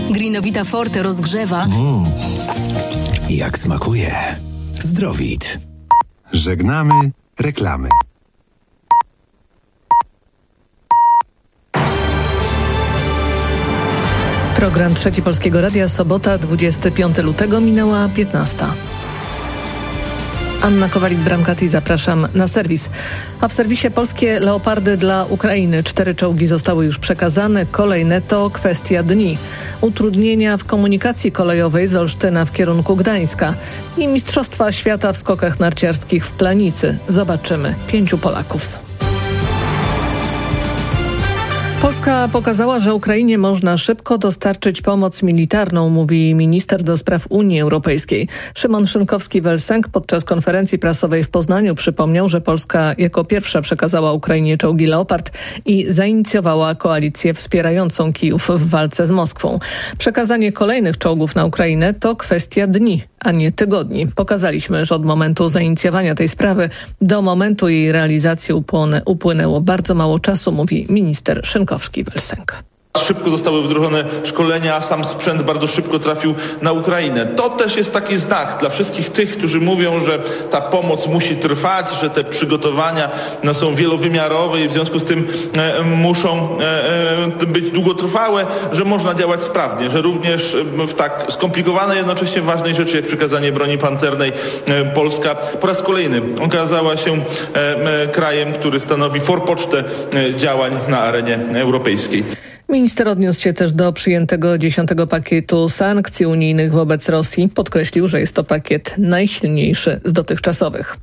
Greenowita Forte rozgrzewa. Jak smakuje. Zdrowit. Żegnamy reklamy. Program Trzeci Polskiego Radia, sobota, 25 lutego, minęła 15. Anna Kowalik-Bramkati, zapraszam na serwis. A w serwisie polskie Leopardy dla Ukrainy. 4 czołgi zostały już przekazane. Kolejne to kwestia dni. Utrudnienia w komunikacji kolejowej z Olsztyna w kierunku Gdańska i Mistrzostwa Świata w skokach narciarskich w Planicy. Zobaczymy 5 Polaków. Polska pokazała, że Ukrainie można szybko dostarczyć pomoc militarną, mówi minister do spraw Unii Europejskiej. Szymon Szynkowski-Welsenk podczas konferencji prasowej w Poznaniu przypomniał, że Polska jako pierwsza przekazała Ukrainie czołgi Leopard i zainicjowała koalicję wspierającą Kijów w walce z Moskwą. Przekazanie kolejnych czołgów na Ukrainę to kwestia dni, a nie tygodni. Pokazaliśmy, że od momentu zainicjowania tej sprawy do momentu jej realizacji upłynęło bardzo mało czasu, mówi minister Szynkowski-Welsenk. Szybko zostały wdrożone szkolenia, a sam sprzęt bardzo szybko trafił na Ukrainę. To też jest taki znak dla wszystkich tych, którzy mówią, że ta pomoc musi trwać, że te przygotowania są wielowymiarowe i w związku z tym muszą być długotrwałe, że można działać sprawnie, że również w tak skomplikowanej, jednocześnie ważnej rzeczy jak przekazanie broni pancernej Polska po raz kolejny okazała się krajem, który stanowi forpocztę działań na arenie europejskiej. Minister odniósł się też do przyjętego 10. pakietu sankcji unijnych wobec Rosji. Podkreślił, że jest to pakiet najsilniejszy z dotychczasowych.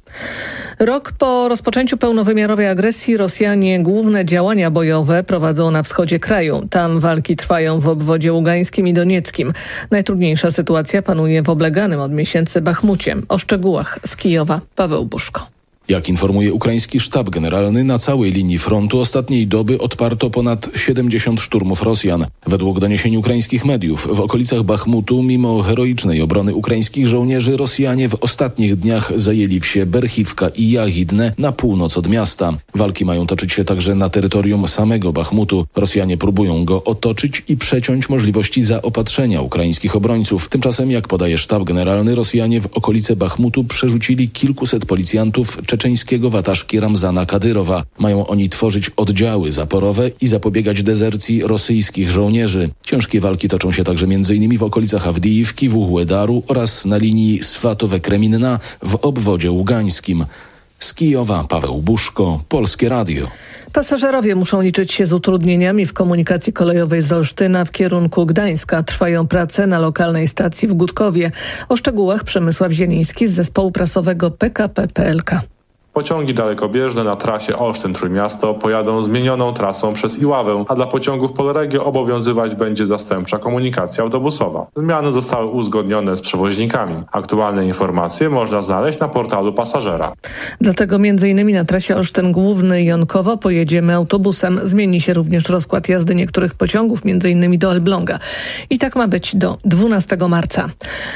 Rok po rozpoczęciu pełnowymiarowej agresji Rosjanie główne działania bojowe prowadzą na wschodzie kraju. Tam walki trwają w obwodzie ługańskim i donieckim. Najtrudniejsza sytuacja panuje w obleganym od miesięcy Bachmucie. O szczegółach z Kijowa Paweł Buszko. Jak informuje ukraiński sztab generalny, na całej linii frontu ostatniej doby odparto ponad 70 szturmów Rosjan. Według doniesień ukraińskich mediów w okolicach Bachmutu, mimo heroicznej obrony ukraińskich żołnierzy, Rosjanie w ostatnich dniach zajęli wsie Berchiwka i Jahidne na północ od miasta. Walki mają toczyć się także na terytorium samego Bachmutu. Rosjanie próbują go otoczyć i przeciąć możliwości zaopatrzenia ukraińskich obrońców. Tymczasem, jak podaje sztab generalny, Rosjanie w okolice Bachmutu przerzucili kilkuset policjantów czeczeńskiego wataszki Ramzana Kadyrowa. Mają oni tworzyć oddziały zaporowe i zapobiegać dezercji rosyjskich żołnierzy. Ciężkie walki toczą się także m.in. w okolicach Awdijivki, Wuhłedaru oraz na linii Swatowe-Kreminna w obwodzie ługańskim. Z Kijowa Paweł Buszko, Polskie Radio. Pasażerowie muszą liczyć się z utrudnieniami w komunikacji kolejowej z Olsztyna w kierunku Gdańska. Trwają prace na lokalnej stacji w Gutkowie. O szczegółach Przemysław Zieliński z zespołu prasowego PKP PLK. Pociągi dalekobieżne na trasie Olsztyn-Trójmiasto pojadą zmienioną trasą przez Iławę, a dla pociągów Polregio obowiązywać będzie zastępcza komunikacja autobusowa. Zmiany zostały uzgodnione z przewoźnikami. Aktualne informacje można znaleźć na portalu pasażera. Dlatego m.in. na trasie Olsztyn Główny i Jonkowo pojedziemy autobusem. Zmieni się również rozkład jazdy niektórych pociągów, m.in. do Elbląga. I tak ma być do 12 marca.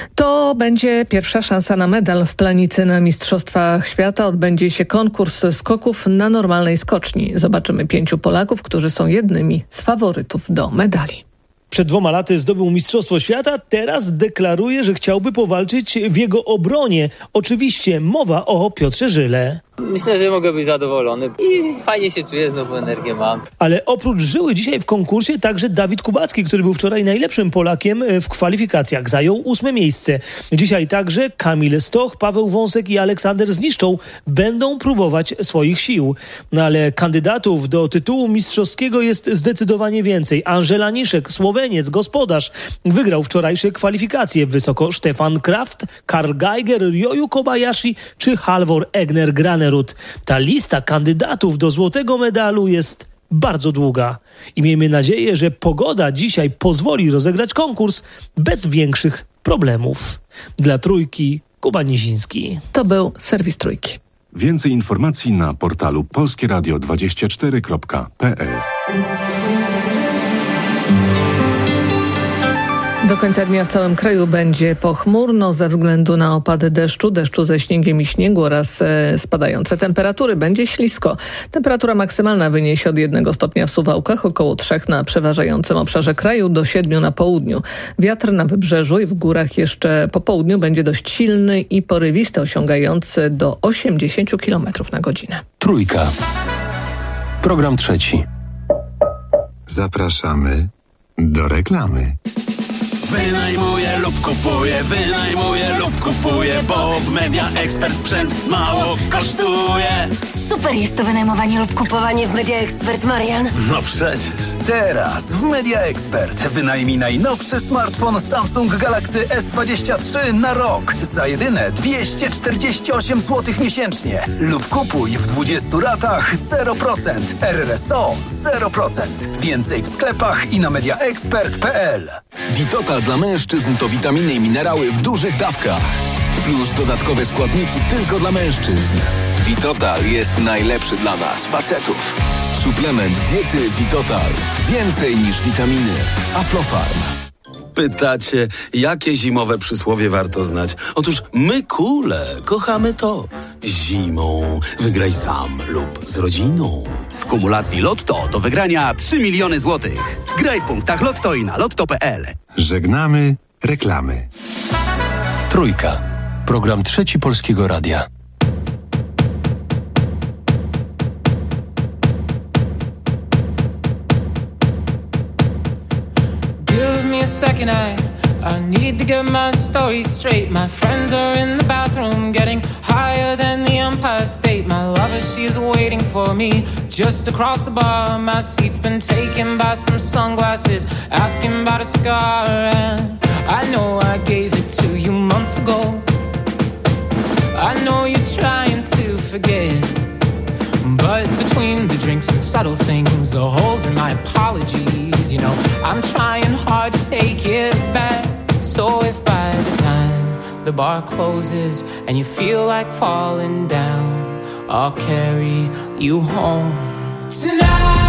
To będzie pierwsza szansa na medal w Planicy na Mistrzostwach Świata. Odbędzie się konkurs skoków na normalnej skoczni. Zobaczymy 5 Polaków, którzy są jednymi z faworytów do medali. Przed 2 laty zdobył Mistrzostwo Świata, teraz deklaruje, że chciałby powalczyć w jego obronie. Oczywiście mowa o Piotrze Żyle. Myślę, że mogę być zadowolony i fajnie się czuję, znowu energię mam. Ale oprócz Żyły dzisiaj w konkursie także Dawid Kubacki, który był wczoraj najlepszym Polakiem w kwalifikacjach. Zajął 8. miejsce. Dzisiaj także Kamil Stoch, Paweł Wąsek i Aleksander Zniszczą będą próbować swoich sił. No ale kandydatów do tytułu mistrzowskiego jest zdecydowanie więcej. Angela Niszek, Słoweniec, gospodarz, wygrał wczorajsze kwalifikacje. Wysoko Stefan Kraft, Karl Geiger, Ryoyu Kobayashi czy Halvor Egner Granerud. Ta lista kandydatów do złotego medalu jest bardzo długa i miejmy nadzieję, że pogoda dzisiaj pozwoli rozegrać konkurs bez większych problemów. Dla Trójki Kuba Niziński. To był serwis Trójki. Więcej informacji na portalu polskieradio24.pl. Do końca dnia w całym kraju będzie pochmurno ze względu na opady deszczu ze śniegiem i śniegu oraz spadające temperatury. Będzie ślisko. Temperatura maksymalna wyniesie od 1 stopnia w Suwałkach, około 3 na przeważającym obszarze kraju, do 7 na południu. Wiatr na wybrzeżu i w górach jeszcze po południu będzie dość silny i porywisty, osiągający do 80 km na godzinę. Trójka. Program trzeci. Zapraszamy do reklamy. Wynajmuję lub kupuję, bo w Media Expert sprzęt mało kosztuje. Super jest to wynajmowanie lub kupowanie w Media Expert, Marian. No przecież. Teraz w Media Expert wynajmij najnowszy smartfon Samsung Galaxy S23 na rok za jedyne 248 zł miesięcznie lub kupuj w 20 ratach 0%, RRSO 0%. Więcej w sklepach i na mediaexpert.pl. Vitotal dla mężczyzn to witaminy i minerały w dużych dawkach. Plus dodatkowe składniki tylko dla mężczyzn. Vitotal jest najlepszy dla nas, facetów. Suplement diety Vitotal. Więcej niż witaminy. Aflofarm. Pytacie, jakie zimowe przysłowie warto znać? Otóż my kule kochamy to. Zimą wygraj sam lub z rodziną. W kumulacji Lotto do wygrania 3 miliony złotych. Graj w punktach Lotto i na lotto.pl. Żegnamy reklamy. Trójka. Program trzeci Polskiego Radia. Give me a second, I need to get my story straight. My friends are in the bathroom getting higher than the Empire State. My lover, she's waiting for me just across the bar. My seat's been taken by some sunglasses asking about a scar. And I know I gave it to you months ago. I know you're trying to forget, but between the drinks and subtle things, the holes in my apologies, you know, I'm trying hard to take it back. So if by the time the bar closes and you feel like falling down, I'll carry you home tonight.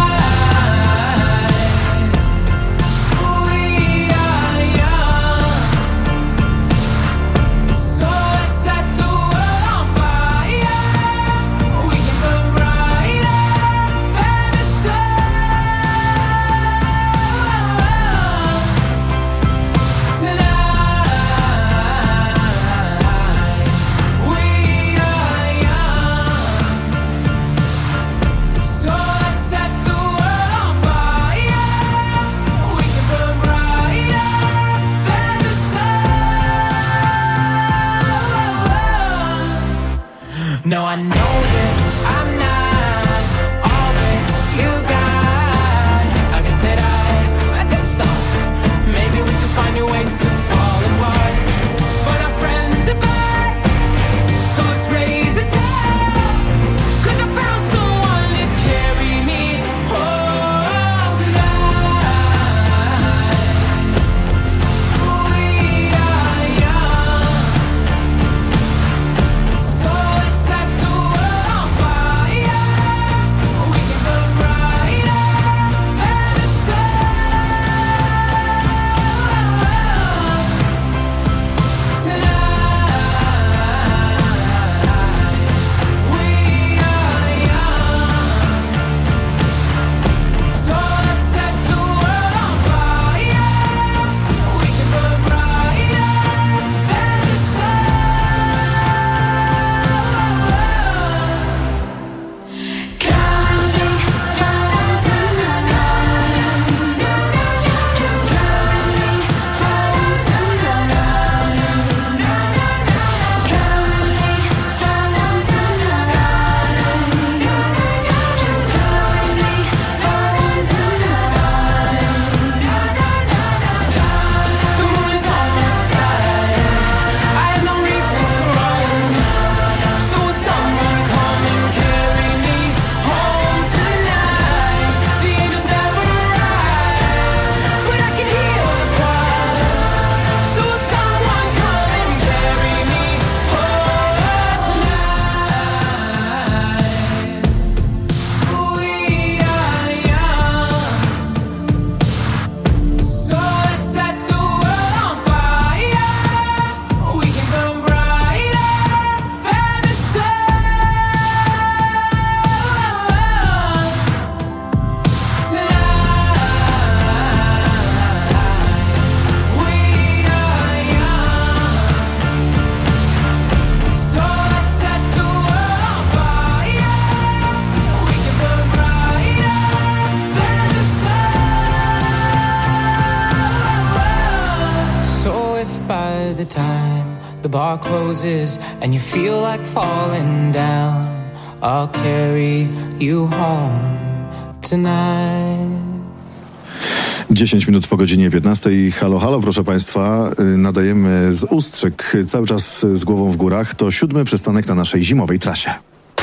the time the bar closes and you feel like falling down, I'll carry you home tonight. 10 minut po godzinie 15. Halo, halo, proszę Państwa. Nadajemy z Ustrzyk, cały czas z głową w górach. To 7. przystanek na naszej zimowej trasie.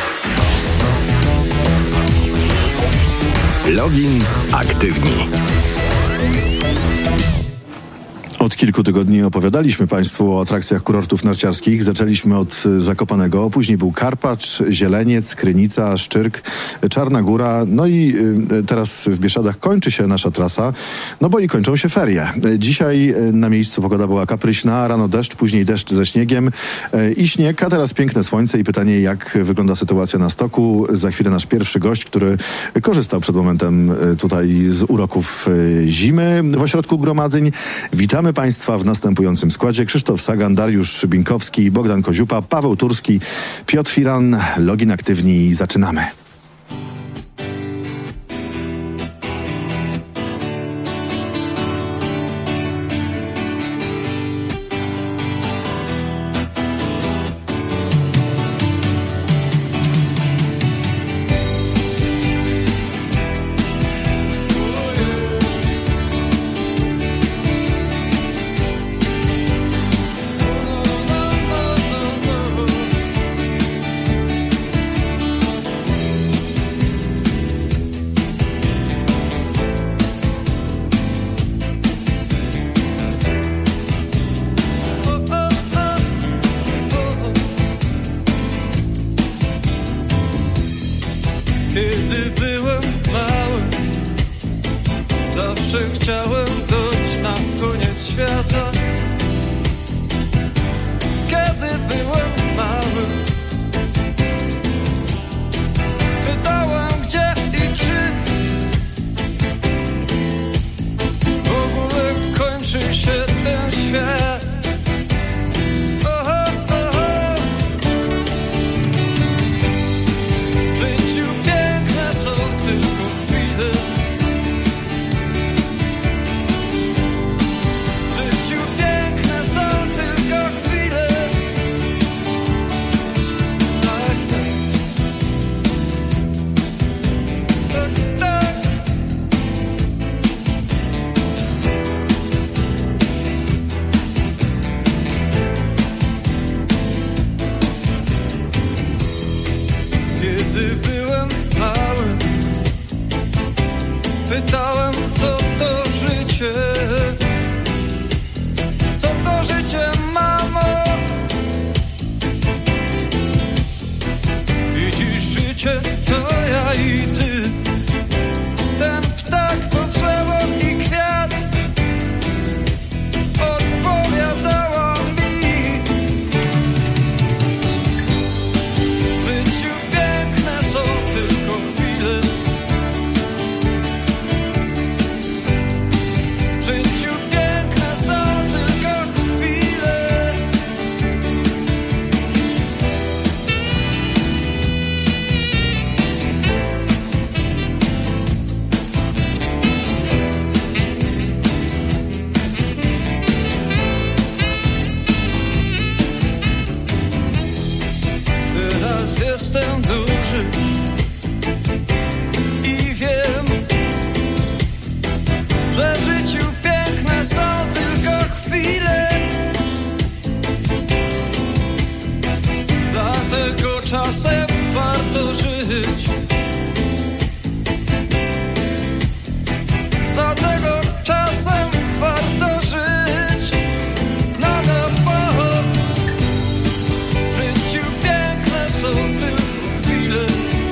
Login aktywni. Od kilku tygodni opowiadaliśmy Państwu o atrakcjach kurortów narciarskich. Zaczęliśmy od Zakopanego, później był Karpacz, Zieleniec, Krynica, Szczyrk, Czarna Góra, no i teraz w Bieszczadach kończy się nasza trasa, no bo i kończą się ferie. Dzisiaj na miejscu pogoda była kapryśna, rano deszcz, później deszcz ze śniegiem i śnieg, a teraz piękne słońce i pytanie, jak wygląda sytuacja na stoku. Za chwilę nasz pierwszy gość, który korzystał przed momentem tutaj z uroków zimy w ośrodku gromadzeń. Witamy Państwa w następującym składzie: Krzysztof Sagan, Dariusz Binkowski, Bogdan Koziupa, Paweł Turski, Piotr Firan. Login aktywni, zaczynamy. Kiedy byłem mały, zawsze chciałem dojść na koniec świata. Kiedy byłem mały, pytałem gdzie i czy w ogóle kończy się ten świat. Kiedy byłem mały, pytałem co to życie, co to życie, mamo? Widzisz, życie to ja i ty, ten ptak to drzewo i kwiat. Odpowiadała mi, w życiu piękne są tylko chwile. W życiu piękne są tylko chwile. Teraz jestem duży i wiem, że w życiu piękne są tylko chwile. Dlatego czasem warto żyć. Dlatego czasem warto żyć. No bo w życiu piękne są tylko chwile.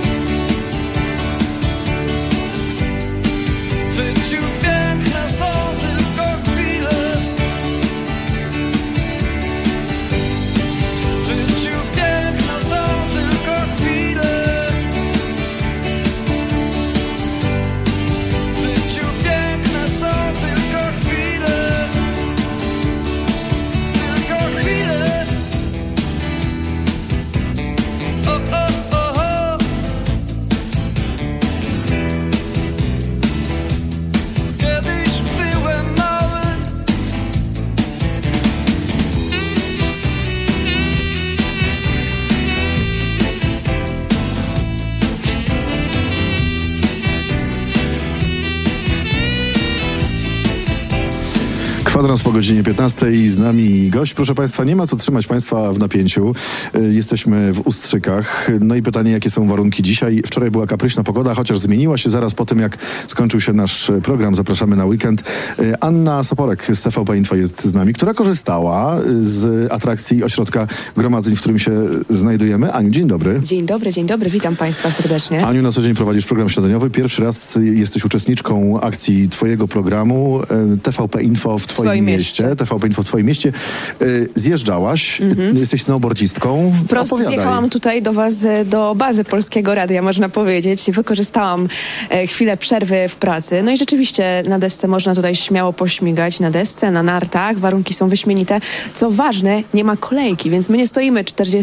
Kwadrans po godzinie 15. Z nami gość. Proszę Państwa, nie ma co trzymać Państwa w napięciu. Jesteśmy w Ustrzykach. No i pytanie, jakie są warunki dzisiaj? Wczoraj była kapryśna pogoda, chociaż zmieniła się zaraz po tym, jak skończył się nasz program. Zapraszamy na weekend. Anna Soporek z TVP Info jest z nami, która korzystała z atrakcji ośrodka gromadzeń, w którym się znajdujemy. Aniu, dzień dobry. Dzień dobry. Witam Państwa serdecznie. Aniu, na co dzień prowadzisz program śniadaniowy. Pierwszy raz jesteś uczestniczką akcji Twojego programu TVP Info w Twoim mieście. TVP Info w Twoim mieście. Zjeżdżałaś, jesteś snowboardzistką. Wprost zjechałam tutaj do Was, do bazy Polskiego Radia, można powiedzieć. Wykorzystałam chwilę przerwy w pracy. No i rzeczywiście na desce można tutaj śmiało pośmigać. Na desce, na nartach. Warunki są wyśmienite. Co ważne, nie ma kolejki, więc my nie stoimy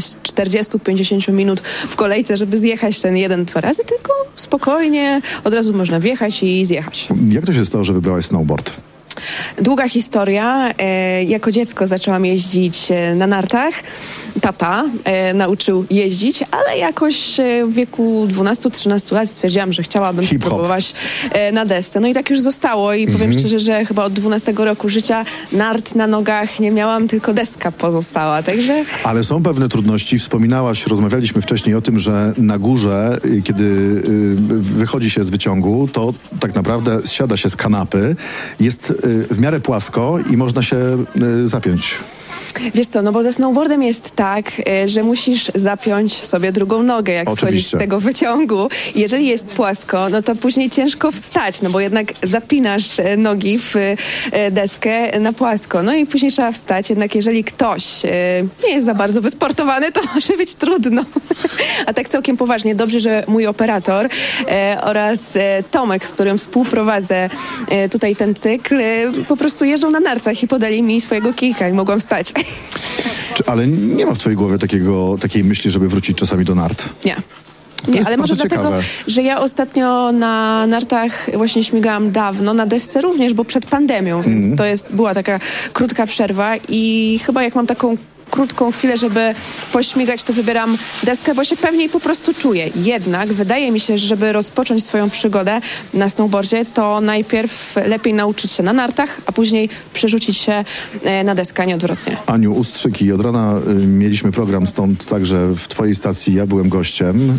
40-50 minut w kolejce, żeby zjechać ten 1-2 razy, tylko spokojnie od razu można wjechać i zjechać. Jak to się stało, że wybrałaś snowboard? Długa historia. Jako dziecko zaczęłam jeździć na nartach. Tata nauczył jeździć, ale jakoś w wieku 12-13 lat stwierdziłam, że chciałabym spróbować na desce. No i tak już zostało i powiem szczerze, że chyba od 12 roku życia nart na nogach nie miałam, tylko deska pozostała, także... Ale są pewne trudności. Wspominałaś, rozmawialiśmy wcześniej o tym, że na górze, kiedy wychodzi się z wyciągu, to tak naprawdę zsiada się z kanapy, jest w miarę płasko i można się zapiąć. Wiesz co, no bo ze snowboardem jest tak, że musisz zapiąć sobie drugą nogę, jak schodzisz z tego wyciągu. Jeżeli jest płasko, no to później ciężko wstać, no bo jednak zapinasz nogi w deskę na płasko. No i później trzeba wstać, jednak jeżeli ktoś nie jest za bardzo wysportowany, to może być trudno. A tak całkiem poważnie, dobrze, że mój operator oraz Tomek, z którym współprowadzę tutaj ten cykl, po prostu jeżdżą na nartach i podali mi swojego kijka i mogłam wstać. Ale nie ma w twojej głowie takiej myśli, żeby wrócić czasami do nart? Nie, ale może dlatego, że ja ostatnio na nartach właśnie śmigałam dawno, na desce również, bo przed pandemią, więc to była taka krótka przerwa i chyba jak mam taką krótką chwilę, żeby pośmigać, to wybieram deskę, bo się pewniej po prostu czuję. Jednak wydaje mi się, że żeby rozpocząć swoją przygodę na snowboardzie, to najpierw lepiej nauczyć się na nartach, a później przerzucić się na deskę, a nie odwrotnie. Aniu, Ustrzyki. Od rana mieliśmy program, stąd także w twojej stacji ja byłem gościem.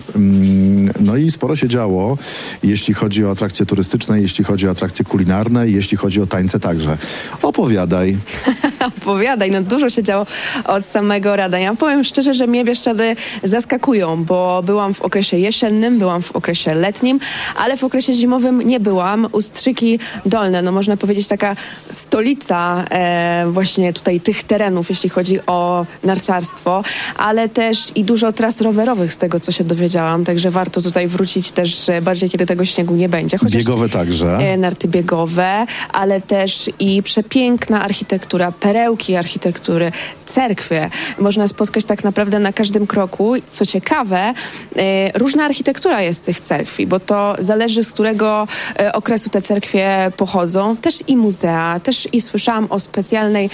No i sporo się działo, jeśli chodzi o atrakcje turystyczne, jeśli chodzi o atrakcje kulinarne, jeśli chodzi o tańce także. Opowiadaj. Opowiadaj, no dużo się działo od samego rana. Ja powiem szczerze, że mnie Bieszczady zaskakują, bo byłam w okresie jesiennym, byłam w okresie letnim, ale w okresie zimowym nie byłam. Ustrzyki Dolne, no można powiedzieć taka stolica właśnie tutaj tych terenów, jeśli chodzi o narciarstwo, ale też i dużo tras rowerowych z tego, co się dowiedziałam, także warto tutaj wrócić też bardziej, kiedy tego śniegu nie będzie. Chociaż biegowe także. Narty biegowe, ale też i przepiękna architektura, perełki architektury, cerkwie. Można spotkać tak naprawdę na każdym kroku. Co ciekawe, różna architektura jest z tych cerkwi, bo to zależy, z którego okresu te cerkwie pochodzą. Też i muzea, też i słyszałam o specjalnej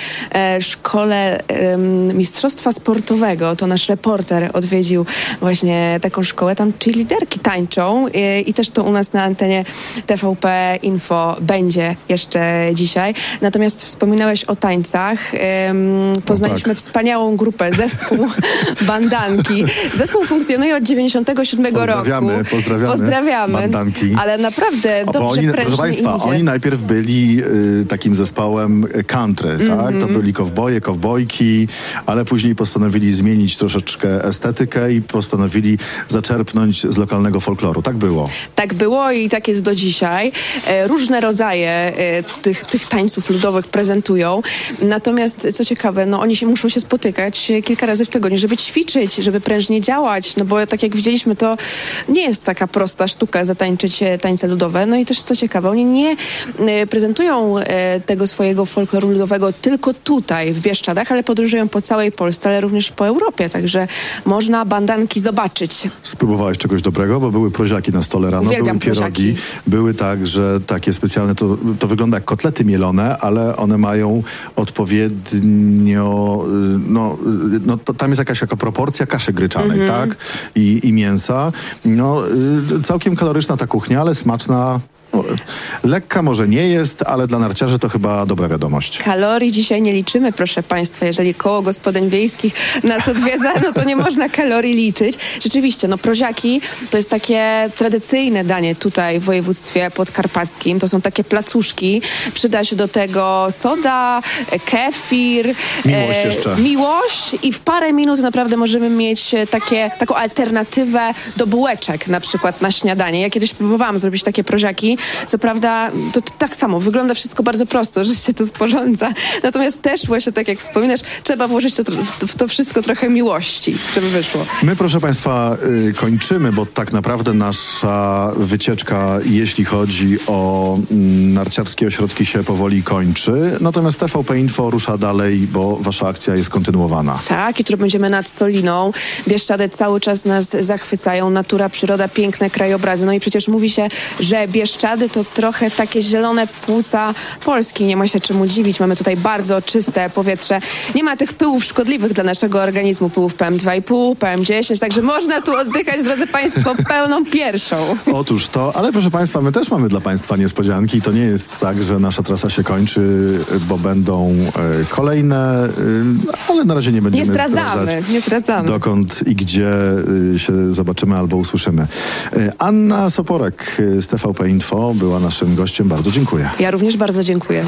szkole mistrzostwa sportowego. To nasz reporter odwiedził właśnie taką szkołę. Tam cheerleaderki tańczą i też to u nas na antenie TVP Info będzie jeszcze dzisiaj. Natomiast wspominałeś o tańcach. Poznaliśmy wspaniałą grupę, zespół Bandanki. Zespół funkcjonuje od 97 roku. Pozdrawiamy. Bandanki. Ale naprawdę dobrze prężnie. Proszę Państwa, oni najpierw byli takim zespołem country, tak? To byli kowbojki, ale później postanowili zmienić troszeczkę estetykę i postanowili zaczerpnąć z lokalnego folkloru. Tak było? Tak było i tak jest do dzisiaj. Różne rodzaje tych tańców ludowych prezentują. Natomiast co ciekawe, no oni muszą się spotykać kilka razy w tygodniu, żeby ćwiczyć, żeby prężnie działać, no bo tak jak widzieliśmy, to nie jest taka prosta sztuka zatańczyć tańce ludowe. No i też co ciekawe, oni nie prezentują tego swojego folkloru ludowego tylko tutaj w Bieszczadach, ale podróżują po całej Polsce, ale również po Europie, także można bandanki zobaczyć. Spróbowałaś czegoś dobrego, bo były proziaki na stole rano, Uwielbiam były pierogi, były także takie specjalne, to wygląda jak kotlety mielone, ale one mają odpowiednio, tam jest jakaś proporcja kaszy gryczanej, tak? I mięsa. No, całkiem kaloryczna ta kuchnia, ale smaczna Lekka może nie jest, ale dla narciarzy to chyba dobra wiadomość. Kalorii dzisiaj nie liczymy, proszę Państwa. Jeżeli koło gospodyń wiejskich nas odwiedza, no to nie można kalorii liczyć. Rzeczywiście, no proziaki to jest takie tradycyjne danie tutaj w województwie podkarpackim. To są takie placuszki. Przyda się do tego soda, kefir, miłość jeszcze. Miłość i w parę minut naprawdę możemy mieć taką alternatywę do bułeczek na przykład na śniadanie. Ja kiedyś próbowałam zrobić takie proziaki. Co prawda to tak samo, wygląda wszystko bardzo prosto, że się to sporządza. Natomiast też właśnie tak jak wspominasz, trzeba włożyć w to wszystko trochę miłości, żeby wyszło. My, proszę Państwa, kończymy, bo tak naprawdę nasza wycieczka, jeśli chodzi o narciarskie ośrodki, się powoli kończy. Natomiast TVP Info rusza dalej, bo wasza akcja jest kontynuowana. Tak, jutro będziemy nad Soliną. Bieszczady cały czas nas zachwycają. Natura, przyroda, piękne krajobrazy. No i przecież mówi się, że Bieszczady to trochę takie zielone płuca Polski. Nie ma się czemu dziwić. Mamy tutaj bardzo czyste powietrze. Nie ma tych pyłów szkodliwych dla naszego organizmu. Pyłów PM2,5, PM10. Także można tu oddychać, drodzy Państwo, pełną piersią. Otóż to, ale proszę Państwa, my też mamy dla Państwa niespodzianki. To nie jest tak, że nasza trasa się kończy, bo będą kolejne, ale na razie nie będziemy zdradzać, dokąd i gdzie się zobaczymy albo usłyszymy. Anna Soporek z TVP Info była naszym gościem. Bardzo dziękuję. Ja również bardzo dziękuję.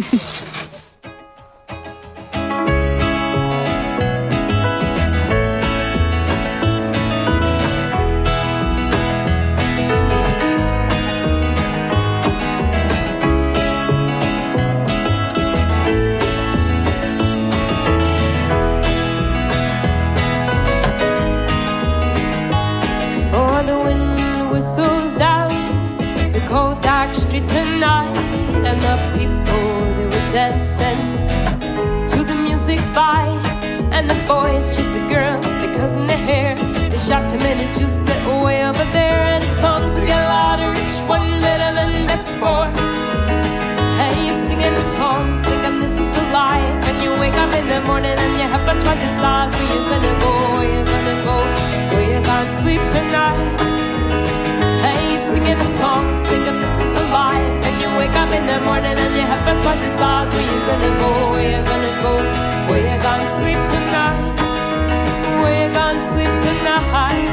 Shot him in a juice that way over there, and songs get louder, each one better than before. And you singing the songs, thinking this is a life. And you wake up in the morning and you have but twice the size. Where you gonna go? Where you gonna go? Where you gonna sleep tonight? And you singing the songs, thinking this is a life. And you wake up in the morning and you have but twice the size. Where you gonna go? Where you gonna go? Where you gonna sleep tonight? Where you gonna sleep tonight?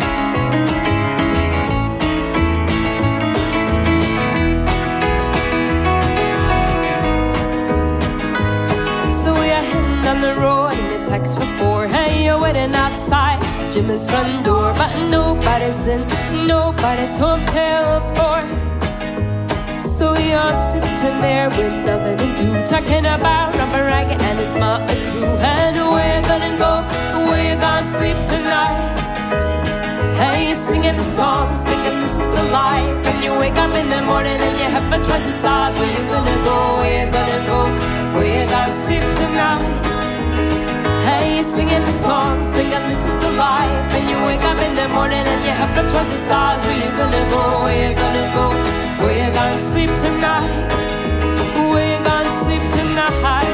So we are heading down the road in the text for 4. Hey, you're waiting outside Jimmy's front door, but nobody's in, nobody's home till 4. So you're sitting there with nothing to do, talking about Robert Ragged and his motley crew. And where you gonna go? Where you gonna sleep tonight? Hey, you're singing the songs, thinking this is a life. And you wake up in the morning and you have first twice the size. Where you gonna go? Where you gonna go? Where you gonna sleep tonight? Hey, you're singing the songs, thinking this is a life. And you wake up in the morning and you have first twice the size. Where you gonna go? Where you gonna go? Where you gonna sleep tonight? Where you gonna sleep tonight?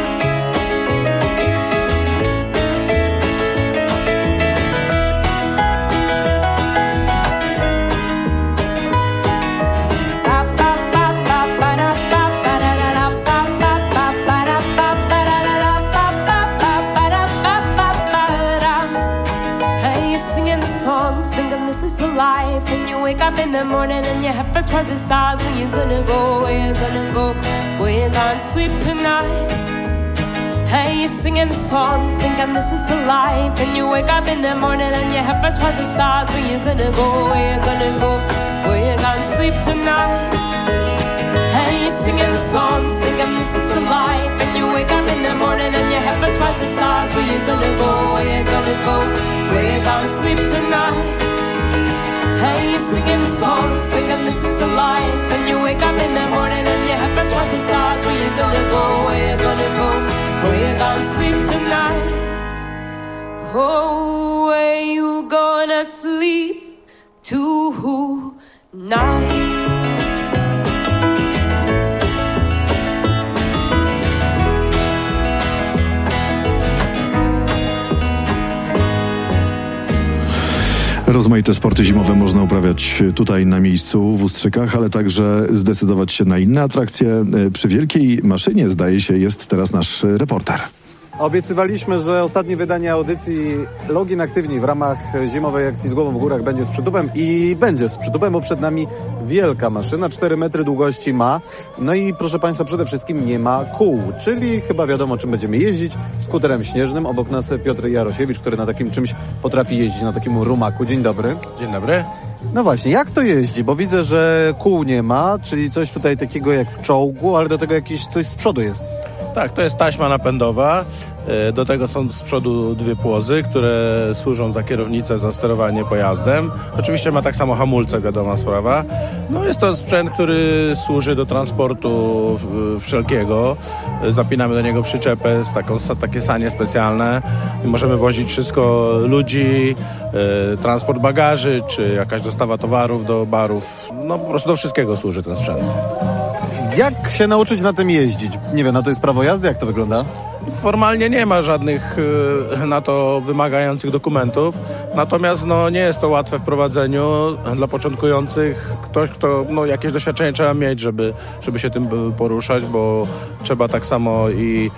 Wake up in the morning and you have first twice the size. Where you gonna go? Where you gonna go? Where you gonna sleep tonight? Hey, you're singing the songs, thinking this is the life. And you wake up in the morning and you have first twice the size. Where you gonna go? Where you gonna go? Where you gonna sleep tonight? Hey, you're singing the songs, thinking this is the life. And you wake up in the morning and you have first twice the size. Where you gonna go? Where you gonna go? Where you gonna sleep tonight? Hey, you're singing the songs, thinking this is the life. And you wake up in the morning and you have first twice the size. Where you gonna go? Where you gonna go? Where you gonna sleep tonight? Oh, where you gonna sleep tonight? Rozmaite sporty zimowe można uprawiać tutaj na miejscu w Ustrzykach, ale także zdecydować się na inne atrakcje. Przy wielkiej maszynie, zdaje się, jest teraz nasz reporter. Obiecywaliśmy, że ostatnie wydanie audycji Login Aktywni w ramach zimowej akcji z głową w górach będzie z przytupem i będzie z przytupem, bo przed nami wielka maszyna, 4 metry długości ma. No i proszę Państwa, przede wszystkim nie ma kół, czyli chyba wiadomo, czym będziemy jeździć. Skuterem śnieżnym. Obok nas Piotr Jarosiewicz, który na takim czymś potrafi jeździć, na takim rumaku. Dzień dobry. Dzień dobry. No właśnie, jak to jeździ? Bo widzę, że kół nie ma, czyli coś tutaj takiego jak w czołgu, ale do tego jakieś coś z przodu jest. Tak, to jest taśma napędowa. Do tego są z przodu 2 płozy, które służą za kierownicę, za sterowanie pojazdem. Oczywiście ma tak samo hamulce, wiadoma sprawa. No jest to sprzęt, który służy do transportu wszelkiego. Zapinamy do niego przyczepę, takie sanie specjalne. I możemy wozić wszystko, ludzi, transport bagaży, czy jakaś dostawa towarów do barów. No po prostu do wszystkiego służy ten sprzęt. Jak się nauczyć na tym jeździć? Nie wiem, na to jest prawo jazdy? Jak to wygląda? Formalnie nie ma żadnych na to wymagających dokumentów, natomiast nie jest to łatwe w prowadzeniu. Dla początkujących ktoś, kto jakieś doświadczenie trzeba mieć, żeby się tym poruszać, bo trzeba tak samo i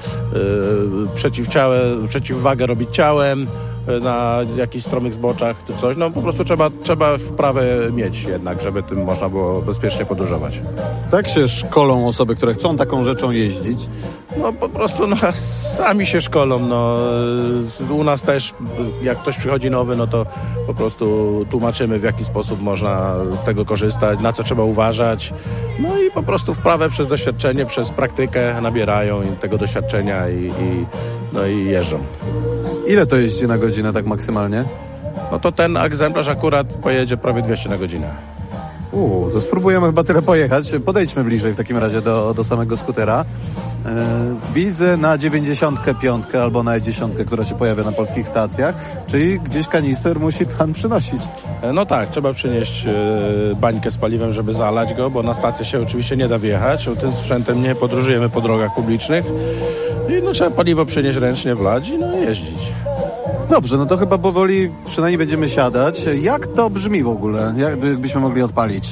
przeciwwagę robić ciałem na jakichś stromych zboczach czy coś. Po prostu trzeba wprawę mieć jednak, żeby tym można było bezpiecznie podróżować. Tak się szkolą osoby, które chcą taką rzeczą jeździć? Po prostu sami się szkolą. U nas też, jak ktoś przychodzi nowy, to po prostu tłumaczymy, w jaki sposób można z tego korzystać, na co trzeba uważać. I po prostu wprawę przez doświadczenie, przez praktykę nabierają tego doświadczenia i jeżdżą. Ile to jeździ na godzinę tak maksymalnie? To ten egzemplarz akurat pojedzie prawie 200 na godzinę. To spróbujemy chyba tyle pojechać. Podejdźmy bliżej w takim razie do samego skutera. Widzę na 95 albo na 10, która się pojawia na polskich stacjach, czyli gdzieś kanister musi pan przynosić. Tak, trzeba przynieść bańkę z paliwem, żeby zalać go, bo na stację się oczywiście nie da wjechać. Tym sprzętem nie podróżujemy po drogach publicznych i trzeba paliwo przynieść ręcznie, wlać i jeździć. Dobrze, to chyba powoli przynajmniej będziemy siadać. Jak to brzmi w ogóle? Jakbyśmy mogli odpalić?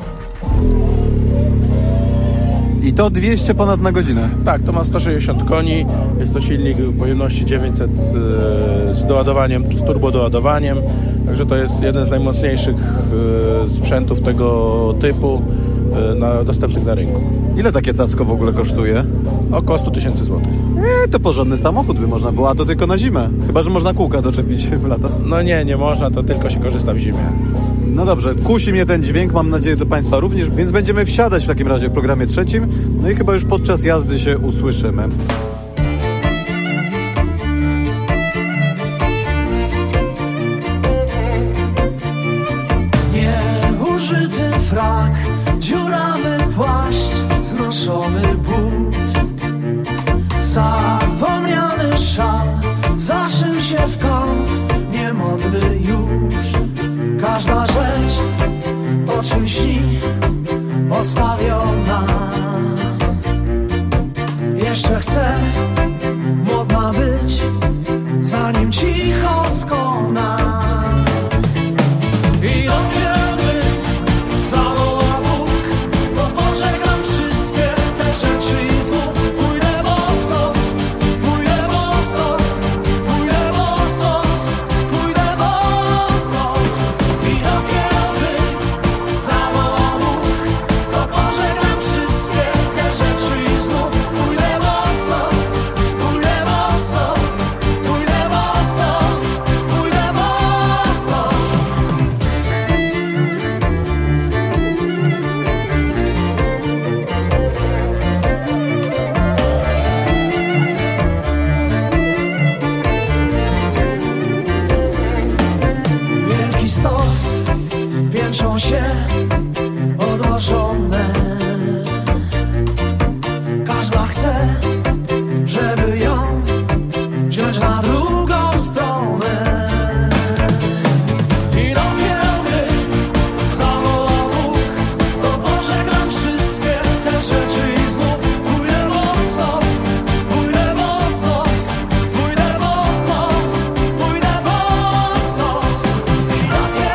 I to 200 ponad na godzinę. Tak, to ma 160 koni. Jest to silnik pojemności 900 z doładowaniem, z turbodoładowaniem. Także to jest jeden z najmocniejszych sprzętów tego typu dostępnych na rynku. Ile takie cacko w ogóle kosztuje? Około 100 000 złotych. To porządny samochód by można było, a to tylko na zimę. Chyba że można kółka doczepić w lata. Nie można, to tylko się korzysta w zimie. Dobrze, kusi mnie ten dźwięk, mam nadzieję, że Państwa również, więc będziemy wsiadać w takim razie w programie 3. I chyba już podczas jazdy się usłyszymy. Nieużyty frak, dziurawy płaszcz, znoszony but, zapomniany szal zaszył się w kąt, niemodny już. Każda rzecz o czym śni, odstawiona. Jeszcze chcę modna być, zanim cicho skona. I dopiero zawoła Bóg, to pożegnam wszystkie te rzeczy i znów pójdę boso, pójdę boso, pójdę boso, pójdę boso. I dopiero zawoła Bóg, to pożegnam wszystkie te rzeczy i znów pójdę boso, pójdę boso, pójdę boso, pójdę boso. Wielki stos, piętrzą się odłożone. Każda chce, żeby ją wziąć na drugą stronę. I dopiero gdy zawoła Bóg, to pożegnam wszystkie te rzeczy i znów pójdę boso, pójdę boso, pójdę boso, pójdę boso. I dopiero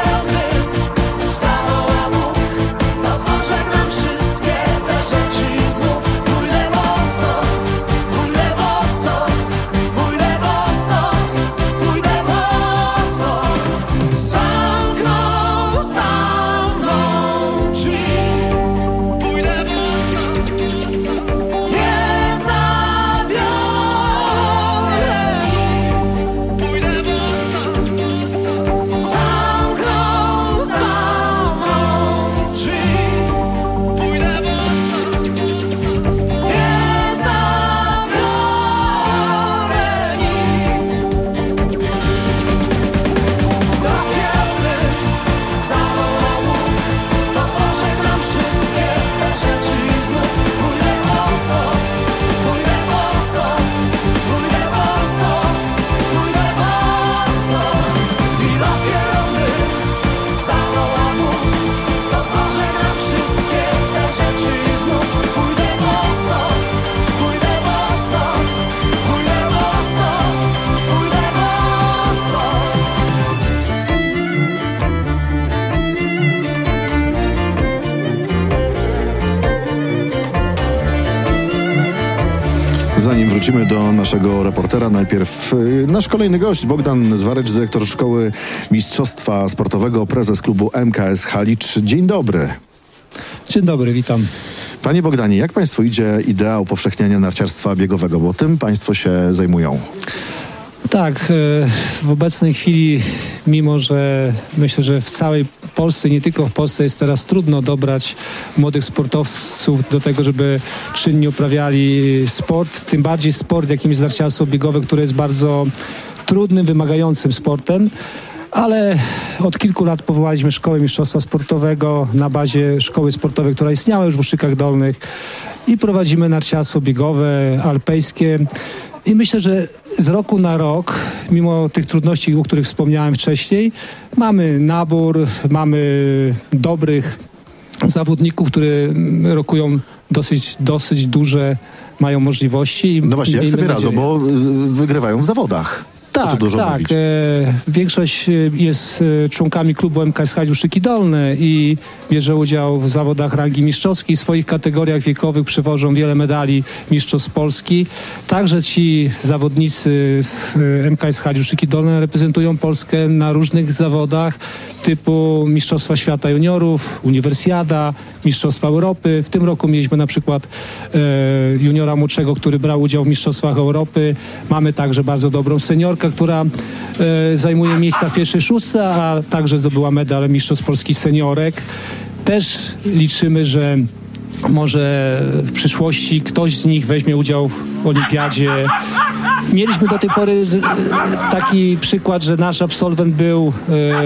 wrócimy do naszego reportera. Najpierw nasz kolejny gość, Bogdan Zwarycz, dyrektor Szkoły Mistrzostwa Sportowego, prezes klubu MKS Halicz. Dzień dobry. Dzień dobry, witam. Panie Bogdanie, jak państwu idzie idea upowszechniania narciarstwa biegowego, bo tym państwo się zajmują? Tak, w obecnej chwili, mimo że myślę, że w całej Polsce, nie tylko w Polsce, jest teraz trudno dobrać młodych sportowców do tego, żeby czynnie uprawiali sport, tym bardziej sport, jakim jest narciarstwo biegowe, które jest bardzo trudnym, wymagającym sportem. Ale od kilku lat powołaliśmy Szkołę Mistrzostwa Sportowego na bazie szkoły sportowej, która istniała już w Uszczykach Dolnych, i prowadzimy narciarstwo biegowe, alpejskie. I myślę, że z roku na rok, mimo tych trudności, o których wspomniałem wcześniej, mamy nabór, mamy dobrych zawodników, którzy rokują dosyć duże, mają możliwości. No właśnie, jak sobie radzą, bo wygrywają w zawodach. Tak, tak. Większość jest członkami klubu MKS Halicz Uszczyki Dolne i bierze udział w zawodach rangi mistrzowskiej. W swoich kategoriach wiekowych przywożą wiele medali mistrzostw Polski. Także ci zawodnicy z MKS Halicz Uszczyki Dolne reprezentują Polskę na różnych zawodach typu Mistrzostwa Świata Juniorów, Uniwersjada, Mistrzostwa Europy. W tym roku mieliśmy na przykład juniora młodszego, który brał udział w Mistrzostwach Europy. Mamy także bardzo dobrą seniorkę, która zajmuje miejsca w pierwszej szóstce, a także zdobyła medal Mistrzostw Polski seniorek. Też liczymy, że może w przyszłości ktoś z nich weźmie udział w olimpiadzie. Mieliśmy do tej pory taki przykład, że nasz absolwent był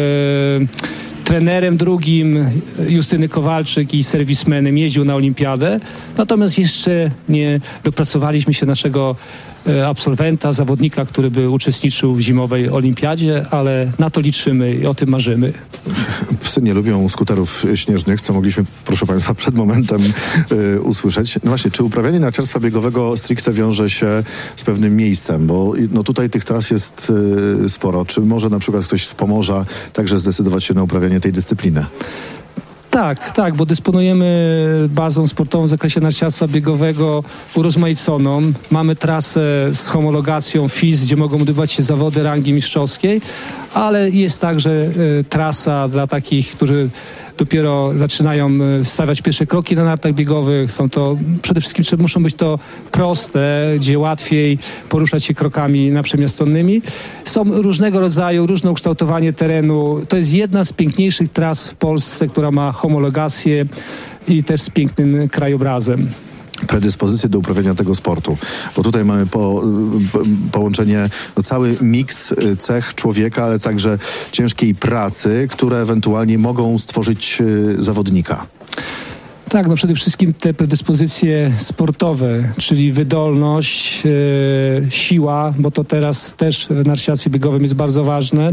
trenerem drugim Justyny Kowalczyk i serwismenem, jeździł na olimpiadę. Natomiast jeszcze nie dopracowaliśmy się naszego absolwenta, zawodnika, który by uczestniczył w zimowej olimpiadzie, ale na to liczymy i o tym marzymy. Psy nie lubią skuterów śnieżnych, co mogliśmy, proszę państwa, przed momentem usłyszeć. No właśnie, czy uprawianie narciarstwa biegowego stricte wiąże się z pewnym miejscem? Bo no tutaj tych tras jest sporo. Czy może na przykład ktoś z Pomorza także zdecydować się na uprawianie tej dyscypliny? Tak, bo dysponujemy bazą sportową w zakresie narciarstwa biegowego urozmaiconą. Mamy trasę z homologacją FIS, gdzie mogą odbywać się zawody rangi mistrzowskiej, ale jest także trasa dla takich, którzy dopiero zaczynają stawiać pierwsze kroki na nartach biegowych. Są to przede wszystkim muszą być to proste, gdzie łatwiej poruszać się krokami naprzemiastonnymi. Są różnego rodzaju, różne ukształtowanie terenu. To jest jedna z piękniejszych tras w Polsce, która ma homologację i też z pięknym krajobrazem. Predyspozycje do uprawiania tego sportu, bo tutaj mamy połączenie, cały miks cech człowieka, ale także ciężkiej pracy, które ewentualnie mogą stworzyć zawodnika. Tak, przede wszystkim te predyspozycje sportowe, czyli wydolność, siła, bo to teraz też w narciarstwie biegowym jest bardzo ważne.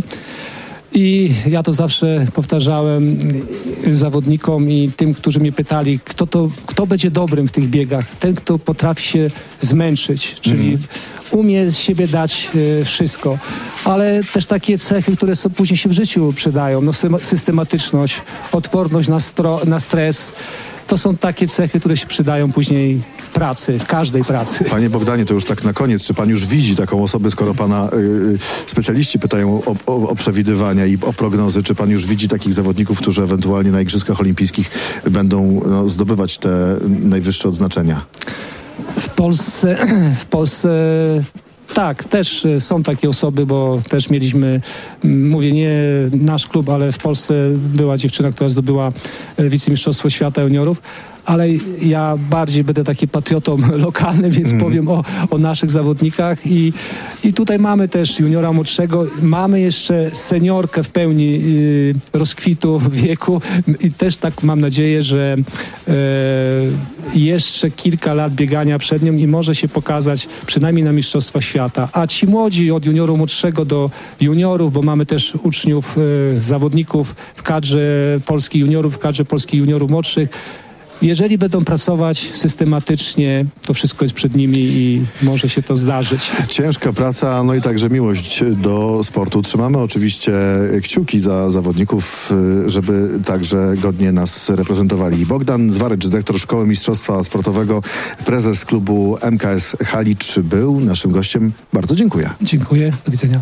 I ja to zawsze powtarzałem zawodnikom i tym, którzy mnie pytali, kto będzie dobrym w tych biegach. Ten, kto potrafi się zmęczyć, czyli umie z siebie dać wszystko. Ale też takie cechy, które później się w życiu przydają. Systematyczność, odporność na stres. To są takie cechy, które się przydają później w pracy, w każdej pracy. Panie Bogdanie, to już tak na koniec. Czy pan już widzi taką osobę, skoro pana specjaliści pytają o przewidywania i o prognozy, czy pan już widzi takich zawodników, którzy ewentualnie na Igrzyskach Olimpijskich będą zdobywać te najwyższe odznaczenia? W Polsce tak, też są takie osoby, bo też mieliśmy, mówię nie nasz klub, ale w Polsce była dziewczyna, która zdobyła wicemistrzostwo świata juniorów, ale ja bardziej będę taki patriotą lokalnym, więc powiem o naszych zawodnikach i tutaj mamy też juniora młodszego, mamy jeszcze seniorkę w pełni rozkwitu wieku i też tak mam nadzieję, że jeszcze kilka lat biegania przed nią i może się pokazać przynajmniej na Mistrzostwach Świata. A ci młodzi od junioru młodszego do juniorów, bo mamy też uczniów, zawodników w kadrze polskich juniorów, w kadrze polskich juniorów młodszych, Jeżeli będą pracować systematycznie, to wszystko jest przed nimi i może się to zdarzyć. Ciężka praca, no i także miłość do sportu. Trzymamy oczywiście kciuki za zawodników, żeby także godnie nas reprezentowali. Bogdan Zwarycz, dyrektor Szkoły Mistrzostwa Sportowego, prezes klubu MKS Halicz był naszym gościem. Bardzo dziękuję. Dziękuję, do widzenia.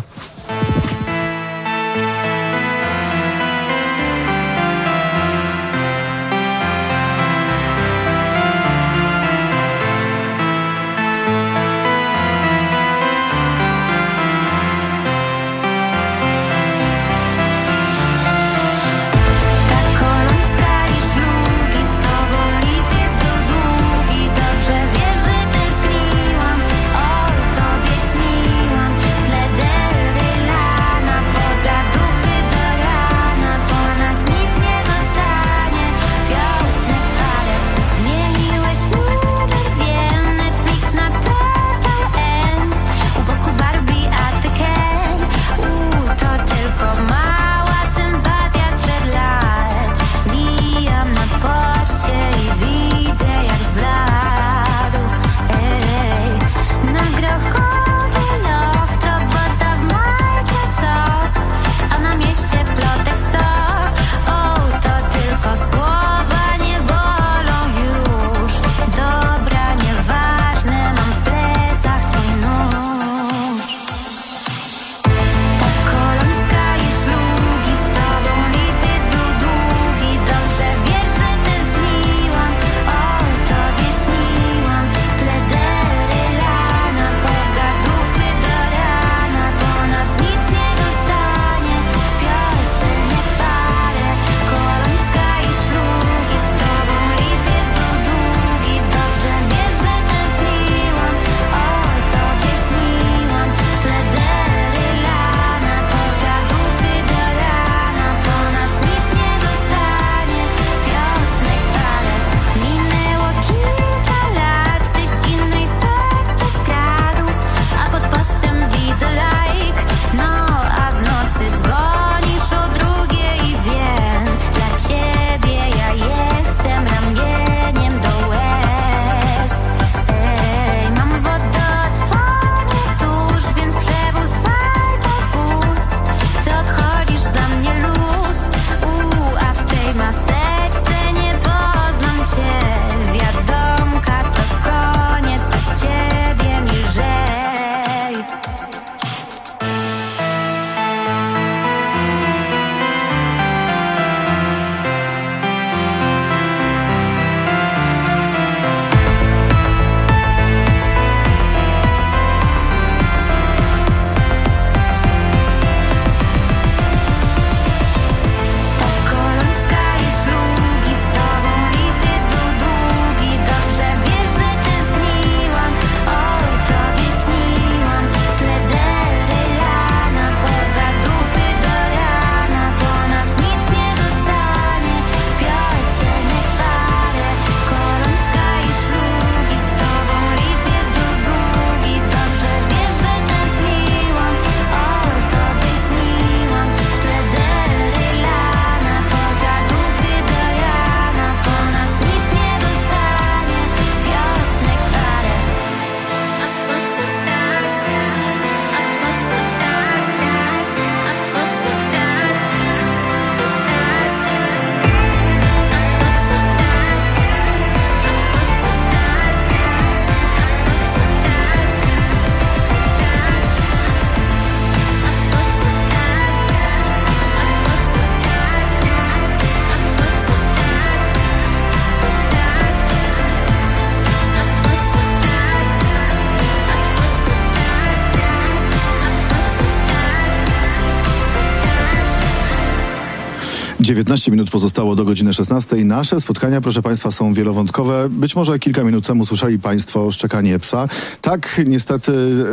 Dziewiętnaście minut pozostało do godziny 16. Nasze spotkania, proszę Państwa, są wielowątkowe. Być może kilka minut temu słyszeli Państwo szczekanie psa. Tak, niestety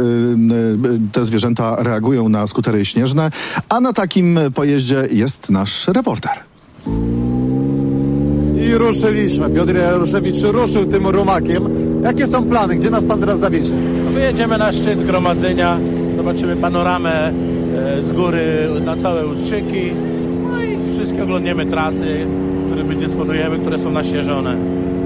te zwierzęta reagują na skutery śnieżne, a na takim pojeździe jest nasz reporter. I ruszyliśmy. Piotr Jaroszewicz ruszył tym rumakiem. Jakie są plany? Gdzie nas pan teraz zawiezie? Wyjedziemy na szczyt gromadzenia, zobaczymy panoramę z góry na całe Ustrzyki. No i wszystkie oglądniemy trasy, którymi dysponujemy, które są naścieżone.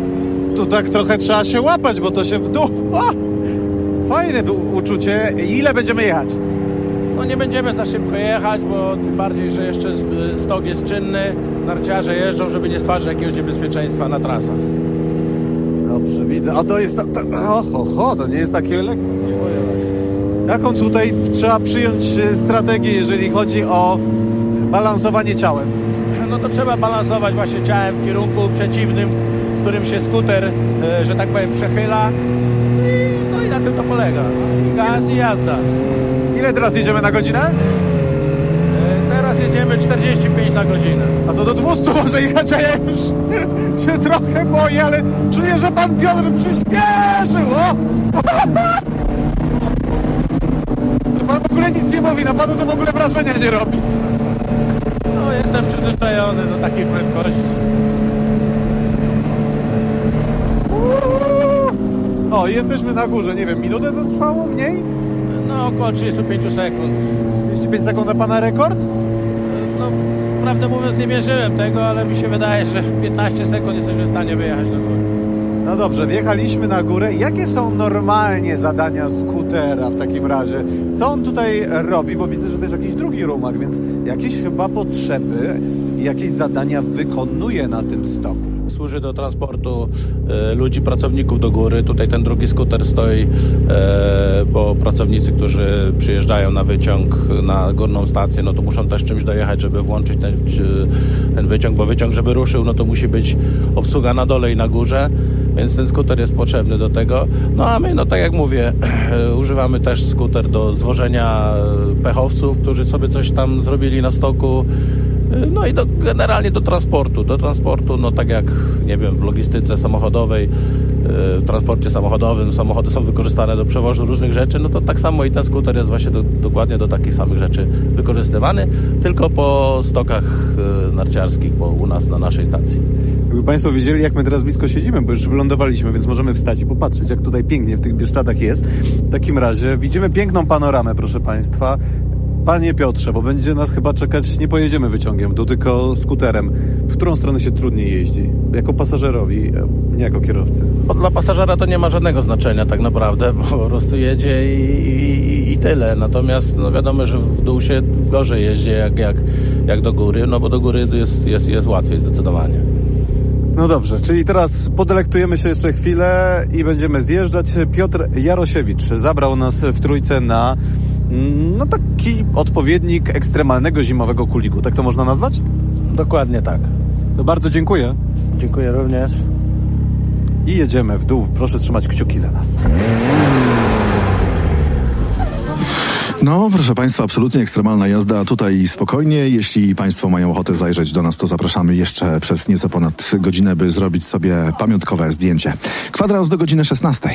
tu tak trochę trzeba się łapać, bo to się w dół. Fajne uczucie. Ile będziemy jechać? No nie będziemy za szybko jechać, bo tym bardziej, że jeszcze stok jest czynny. Narciarze jeżdżą, żeby nie stwarzać jakiegoś niebezpieczeństwa na trasach. Dobrze, widzę. A to jest... to nie jest takie lekkie. Jaką tutaj trzeba przyjąć strategię, jeżeli chodzi o balansowanie ciałem? No to trzeba balansować właśnie ciałem w kierunku przeciwnym, którym się skuter, że tak powiem, przechyla. No i na tym to polega. Gaz i jazda. Ile teraz jedziemy na godzinę? Teraz jedziemy 45 na godzinę. A to do 200 może jechać, a ja już się trochę boję, ale czuję, że pan Piotr przyspieszył. Pan w ogóle nic nie mówi, na panu to w ogóle wrażenia nie robi. No jestem przyzwyczajony do takiej prędkości. O, jesteśmy na górze, nie wiem, minutę to trwało, mniej? No około 35 sekund. 35 sekund na pana rekord? No, prawdę mówiąc nie mierzyłem tego, ale mi się wydaje, że w 15 sekund jesteśmy w stanie wyjechać do góry. No dobrze, wjechaliśmy na górę. Jakie są normalnie zadania skutera w takim razie? Co on tutaj robi? Bo widzę, że to jest jakiś drugi rumak, więc jakieś chyba potrzeby i jakieś zadania wykonuje na tym stoku. Służy do transportu ludzi, pracowników do góry. Tutaj ten drugi skuter stoi, bo pracownicy, którzy przyjeżdżają na wyciąg, na górną stację, no to muszą też czymś dojechać, żeby włączyć ten wyciąg, bo wyciąg, żeby ruszył, no to musi być obsługa na dole i na górze, więc ten skuter jest potrzebny do tego. No a my, no tak jak mówię, używamy też skuter do zwożenia pechowców, którzy sobie coś tam zrobili na stoku. No i generalnie do transportu, no tak jak, nie wiem, w logistyce samochodowej, w transporcie samochodowym samochody są wykorzystane do przewozu różnych rzeczy, no to tak samo i ten skuter jest właśnie dokładnie do takich samych rzeczy wykorzystywany, tylko po stokach narciarskich, bo u nas na naszej stacji. Jakby Państwo wiedzieli, jak my teraz blisko siedzimy, bo już wylądowaliśmy, więc możemy wstać i popatrzeć, jak tutaj pięknie w tych Bieszczadach jest. W takim razie widzimy piękną panoramę, proszę Państwa. Panie Piotrze, bo będzie nas chyba czekać, nie pojedziemy wyciągiem, tu tylko skuterem. W którą stronę się trudniej jeździ? Jako pasażerowi, nie jako kierowcy. Bo dla pasażera to nie ma żadnego znaczenia tak naprawdę, bo po prostu jedzie i tyle. Natomiast no wiadomo, że w dół się gorzej jeździ jak do góry, no bo do góry jest łatwiej zdecydowanie. No dobrze, czyli teraz podelektujemy się jeszcze chwilę i będziemy zjeżdżać. Piotr Jarosiewicz zabrał nas w trójce na taki odpowiednik ekstremalnego zimowego kuliku. Tak to można nazwać? Dokładnie tak. To bardzo dziękuję. Dziękuję również. I jedziemy w dół. Proszę trzymać kciuki za nas. No, proszę Państwa, absolutnie ekstremalna jazda. Tutaj spokojnie. Jeśli Państwo mają ochotę zajrzeć do nas, to zapraszamy jeszcze przez nieco ponad godzinę, by zrobić sobie pamiątkowe zdjęcie. Kwadrans do godziny 16.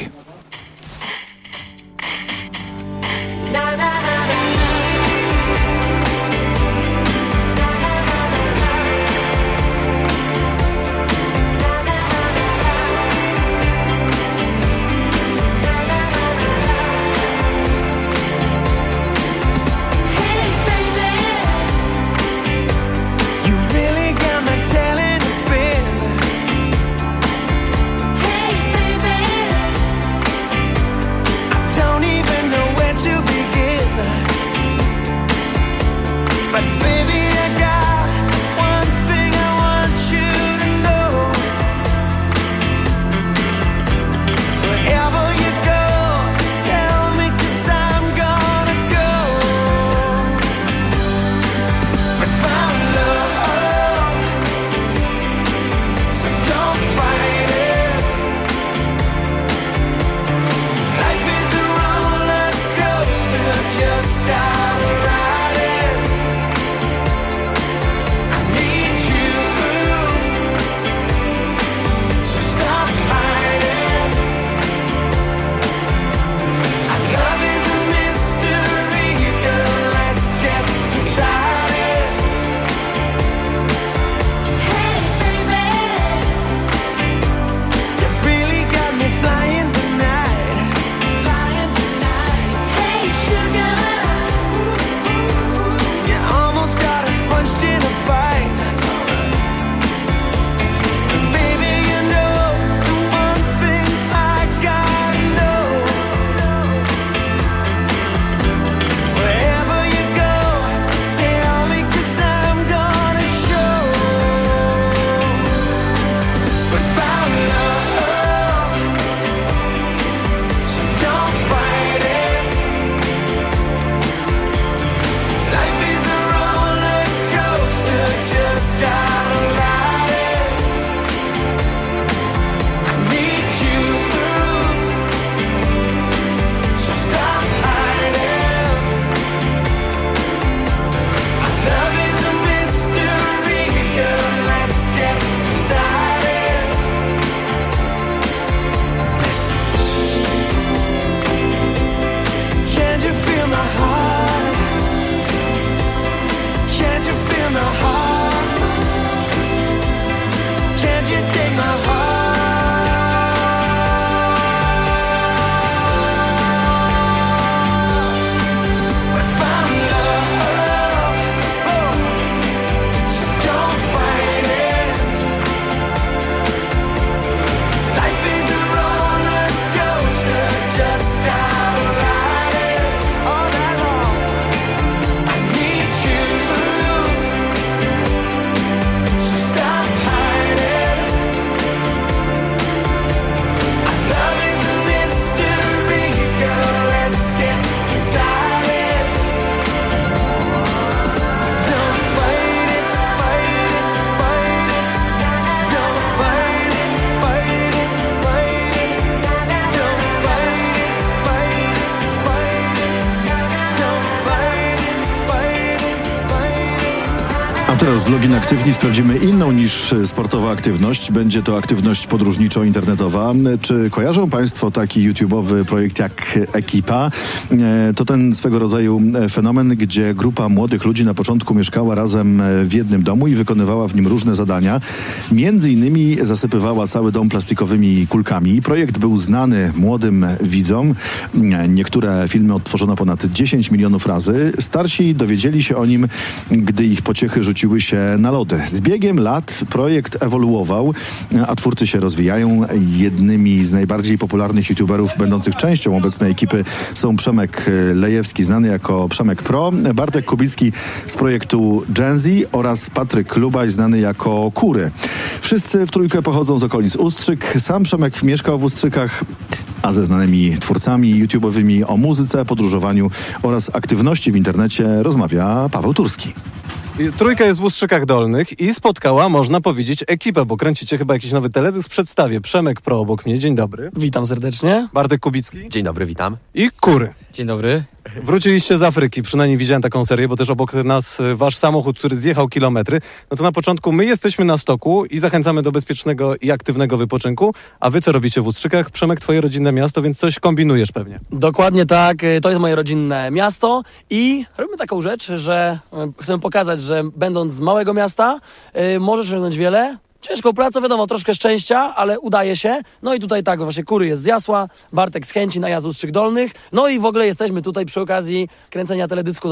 Teraz w Login Aktywni sprawdzimy inną niż sportowa aktywność. Będzie to aktywność podróżniczo-internetowa. Czy kojarzą Państwo taki YouTube'owy projekt jak Ekipa? To ten swego rodzaju fenomen, gdzie grupa młodych ludzi na początku mieszkała razem w jednym domu i wykonywała w nim różne zadania. Między innymi zasypywała cały dom plastikowymi kulkami. Projekt był znany młodym widzom. Niektóre filmy odtworzono ponad 10 milionów razy. Starsi dowiedzieli się o nim, gdy ich pociechy rzuciły się na lody. Z biegiem lat projekt ewoluował, a twórcy się rozwijają. Jednymi z najbardziej popularnych youtuberów będących częścią obecnej ekipy są Przemek Lejewski, znany jako Przemek Pro, Bartek Kubicki z projektu Gen Z oraz Patryk Lubaj, znany jako Kury. Wszyscy w trójkę pochodzą z okolic Ustrzyk. Sam Przemek mieszkał w Ustrzykach, a ze znanymi twórcami YouTube'owymi o muzyce, podróżowaniu oraz aktywności w internecie rozmawia Paweł Turski. Trójka jest w Ustrzykach Dolnych i spotkała, można powiedzieć, ekipę, bo kręcicie chyba jakiś nowy teledysk. Przedstawię. Przemek Pro obok mnie. Dzień dobry. Witam serdecznie. Bartek Kubicki. Dzień dobry, witam. I Kury. Dzień dobry. Wróciliście z Afryki, przynajmniej widziałem taką serię, bo też obok nas wasz samochód, który zjechał kilometry. No to na początku my jesteśmy na stoku i zachęcamy do bezpiecznego i aktywnego wypoczynku. A wy co robicie w Ustrzykach? Przemek, twoje rodzinne miasto, więc coś kombinujesz pewnie. Dokładnie tak. To jest moje rodzinne miasto i robimy taką rzecz, że chcemy pokazać, że będąc z małego miasta możesz osiągnąć wiele. Ciężką pracę, wiadomo, troszkę szczęścia, ale udaje się. No i tutaj tak, właśnie Kury jest z Jasła, Bartek z Chęci na Ustrzyk Dolnych. No i w ogóle jesteśmy tutaj przy okazji kręcenia teledysku do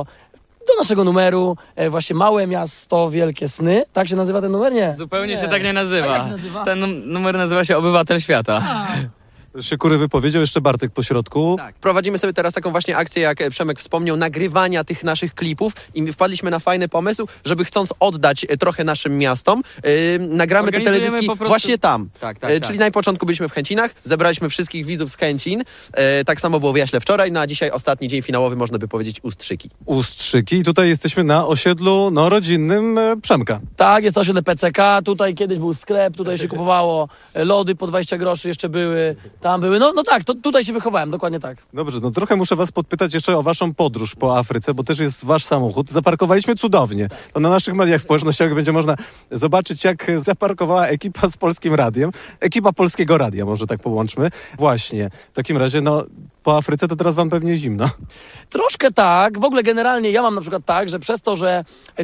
naszego numeru. Właśnie Małe Miasto, Wielkie Sny. Tak się nazywa ten numer? Nie. Zupełnie się tak nie nazywa. A jak się nazywa? Ten numer nazywa się Obywatel Świata. Się Kury wypowiedział, jeszcze Bartek po środku. Tak, prowadzimy sobie teraz taką właśnie akcję, jak Przemek wspomniał, nagrywania tych naszych klipów i wpadliśmy na fajny pomysł, żeby chcąc oddać trochę naszym miastom, nagramy te teledyski właśnie tam. Tak. Czyli na początku byliśmy w Chęcinach, zebraliśmy wszystkich widzów z Chęcin, tak samo było w Jaśle wczoraj, no a dzisiaj ostatni dzień finałowy, można by powiedzieć, Ustrzyki. Ustrzyki i tutaj jesteśmy na osiedlu rodzinnym Przemka. Tak, jest to osiedle PCK, tutaj kiedyś był sklep, tutaj się kupowało lody po 20 groszy jeszcze były. Tam były, no tak, tutaj się wychowałem, dokładnie tak. Dobrze, no trochę muszę was podpytać jeszcze o waszą podróż po Afryce, bo też jest wasz samochód. Zaparkowaliśmy cudownie. To na naszych mediach społecznościowych będzie można zobaczyć, jak zaparkowała ekipa z Polskim Radiem. Ekipa Polskiego Radia, może tak połączmy. Właśnie, w takim razie, po Afryce to teraz wam pewnie zimno. Troszkę tak. W ogóle generalnie ja mam na przykład tak, że przez to, że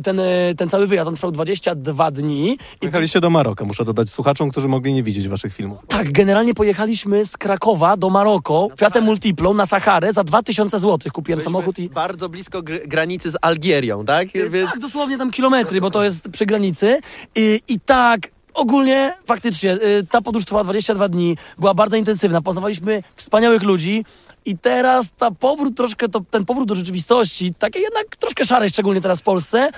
ten cały wyjazd, on trwał 22 dni. Pojechaliście do Maroka, muszę dodać słuchaczom, którzy mogli nie widzieć waszych filmów. Tak, generalnie pojechaliśmy z Krakowa do Maroko, Fiatem Multiplą na Saharę za 2000 zł. Kupiłem samochód i... Bardzo blisko granicy z Algierią, tak? Więc... Tak, dosłownie tam kilometry, bo to jest przy granicy. I tak... Ogólnie, faktycznie, ta podróż trwała 22 dni, była bardzo intensywna, poznawaliśmy wspaniałych ludzi i teraz ten powrót do rzeczywistości, takie jednak troszkę szare, szczególnie teraz w Polsce,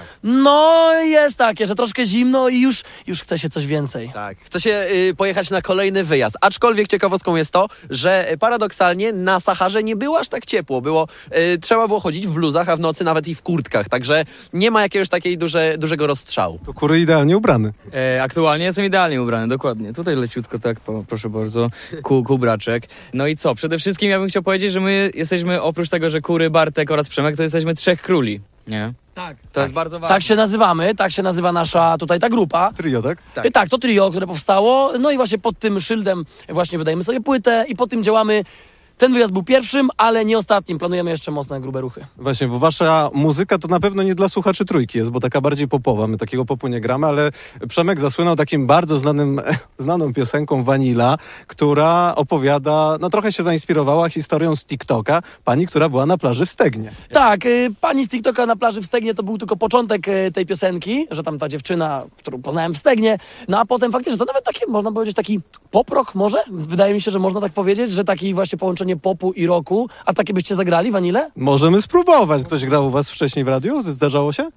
jest takie, że troszkę zimno i już chce się coś więcej. Tak, chce się pojechać na kolejny wyjazd, aczkolwiek ciekawostką jest to, że paradoksalnie na Saharze nie było aż tak ciepło, trzeba było chodzić w bluzach, a w nocy nawet i w kurtkach, także nie ma jakiegoś takiego dużego rozstrzału. To Kury idealnie ubrany. Aktualnie jestem idealnie ubrany, dokładnie. Tutaj leciutko, tak, proszę bardzo, kubraczek. No i co? Przede wszystkim ja bym chciał powiedzieć, że my jesteśmy, oprócz tego, że Kury, Bartek oraz Przemek, to jesteśmy 3 króli, nie? Tak. To jest bardzo ważne. Tak się nazywa nasza tutaj ta grupa. Trio, tak? Tak, to trio, które powstało. No i właśnie pod tym szyldem właśnie wydajemy sobie płytę i po tym działamy. Ten wyjazd był pierwszym, ale nie ostatnim. Planujemy jeszcze mocne, grube ruchy. Właśnie, bo wasza muzyka to na pewno nie dla słuchaczy Trójki jest, bo taka bardziej popowa. My takiego popu nie gramy, ale Przemek zasłynął takim bardzo znaną piosenką Vanilla, która opowiada, trochę się zainspirowała historią z TikToka, pani, która była na plaży w Stegnie. Tak, pani z TikToka na plaży w Stegnie to był tylko początek tej piosenki, że tam ta dziewczyna, którą poznałem w Stegnie, a potem faktycznie to nawet takie, można powiedzieć, taki pop-rock może? Wydaje mi się, że można tak powiedzieć, że taki właśnie połączenie popu i rocku. A takie byście zagrali, Vanille? Możemy spróbować. Ktoś grał u was wcześniej w radiu? Zdarzało się?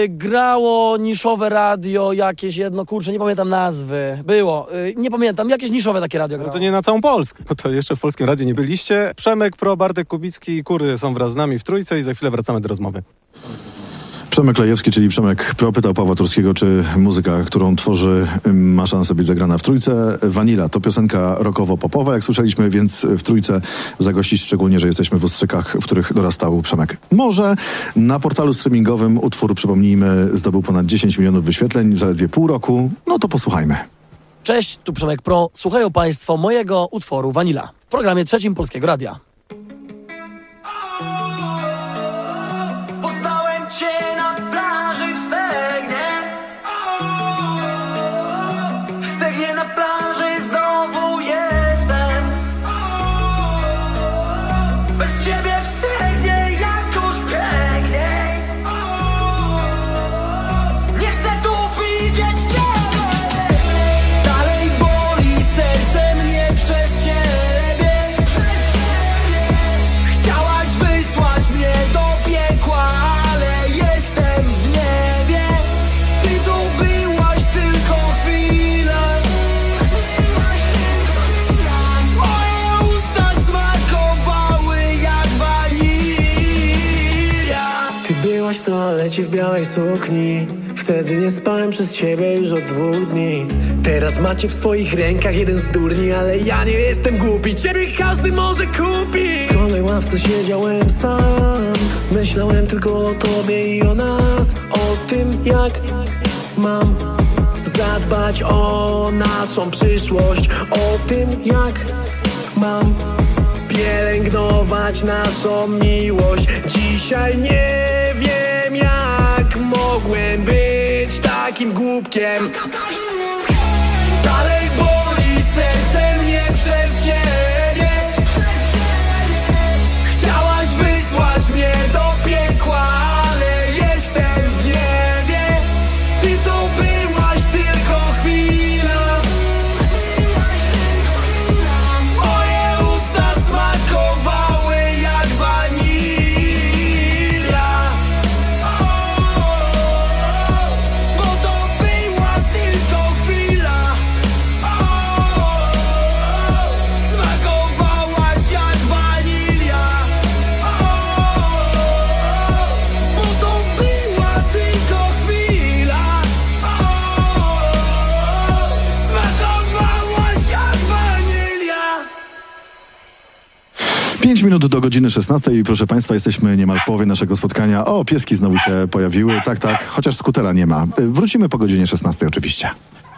Grało niszowe radio jakieś jedno, nie pamiętam nazwy. Było. Nie pamiętam, jakieś niszowe takie radio grało. No to nie na całą Polskę. No to jeszcze w Polskim Radiu nie byliście. Przemek Pro, Bartek Kubicki i Kury są wraz z nami w Trójce i za chwilę wracamy do rozmowy. Przemek Lejewski, czyli Przemek Pro, pytał Pawła Turskiego, czy muzyka, którą tworzy, ma szansę być zagrana w Trójce. Vanilla to piosenka rockowo-popowa, jak słyszeliśmy, więc w Trójce zagościć, szczególnie, że jesteśmy w Ostrzykach, w których dorastał Przemek. Może na portalu streamingowym utwór, przypomnijmy, zdobył ponad 10 milionów wyświetleń w zaledwie pół roku. No to posłuchajmy. Cześć, tu Przemek Pro. Słuchają Państwo mojego utworu Vanilla w programie 3 Polskiego Radia. Poznałem cię na plaży w Stegnie. W Stegnie na plaży znowu jestem. Bez ciebie w Stegnie jakoś piękniej. Nie chcę tu widzieć ciebie. Dalej boli serce mnie przez ciebie. Chciałaś wysłać mnie do piekła, ale jestem w niebie. Ty tu byłaś tylko chwilę. Twoje usta smakowały jak wanilia. Ty byłaś w toalecie w białej sukni. Wtedy nie spałem przez ciebie już od 2 dni. Teraz macie w swoich rękach jeden z durni, ale ja nie jestem głupi. Ciebie każdy może kupić. W szkolnej ławce siedziałem sam. Myślałem tylko o tobie i o nas. O tym jak mam zadbać o naszą przyszłość. O tym jak mam pielęgnować naszą miłość. Dzisiaj nie wiem jak mogłem być takim głupkiem. Dalej boli serce mnie przez ciebie. Chciałaś wysłać mnie do piekła, ale jestem w niebie. Ty to byłaś tylko chwila. Twoje usta smakowały jak wanilia. Bo to była tylko chwila. Smakowałaś jak wanilia. Bo to była tylko chwila. Smakowałaś jak wanilia. 5 minut do godziny 16 i proszę Państwa, jesteśmy niemal w połowie naszego spotkania. O, pieski znowu się pojawiły. Tak, tak, chociaż skutera nie ma. Wrócimy po godzinie 16 oczywiście.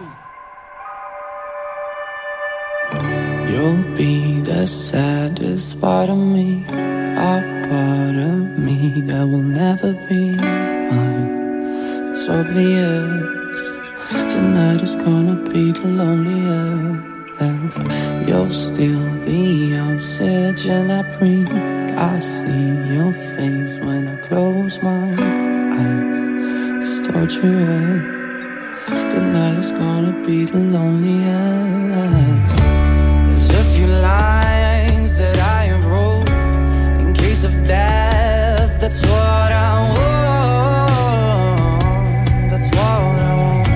You'll be the saddest part of me, a part of me that will never be mine. It's obvious tonight is gonna be the loneliest. You're still the oxygen I breathe. I see your face when I close my eyes. It's torture. Tonight is gonna be the loneliest. There's a few lines that I have wrote in case of death. That's what I want. That's what I want.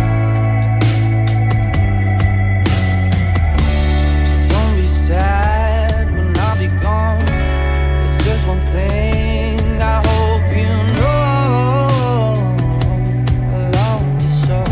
So don't be sad when I'll be gone. There's just one thing I hope you know. I love you so.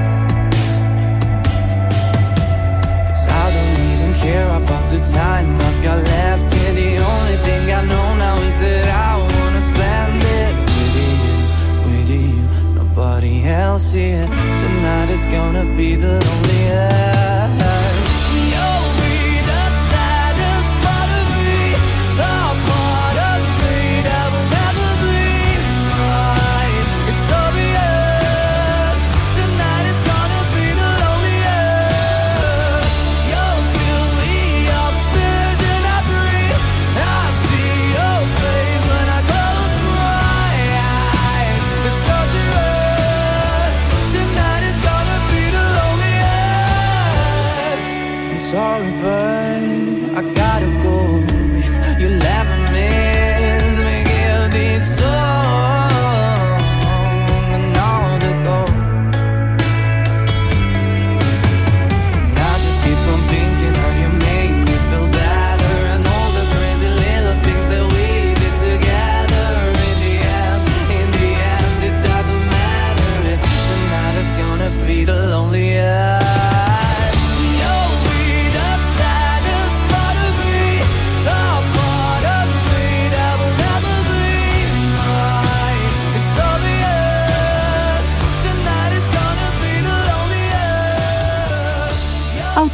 'Cause I don't even care about the time I've got left here. The only thing I know now is that I wanna spend it with you, nobody else here. Tonight is gonna be the loneliest. You'll be the saddest part of me, the part of me that will never be mine. It's obvious. Tonight is gonna be the loneliest. You'll feel the oxygen I breathe. I see your face when I close my eyes. It's torturous. Tonight is gonna be the loneliest.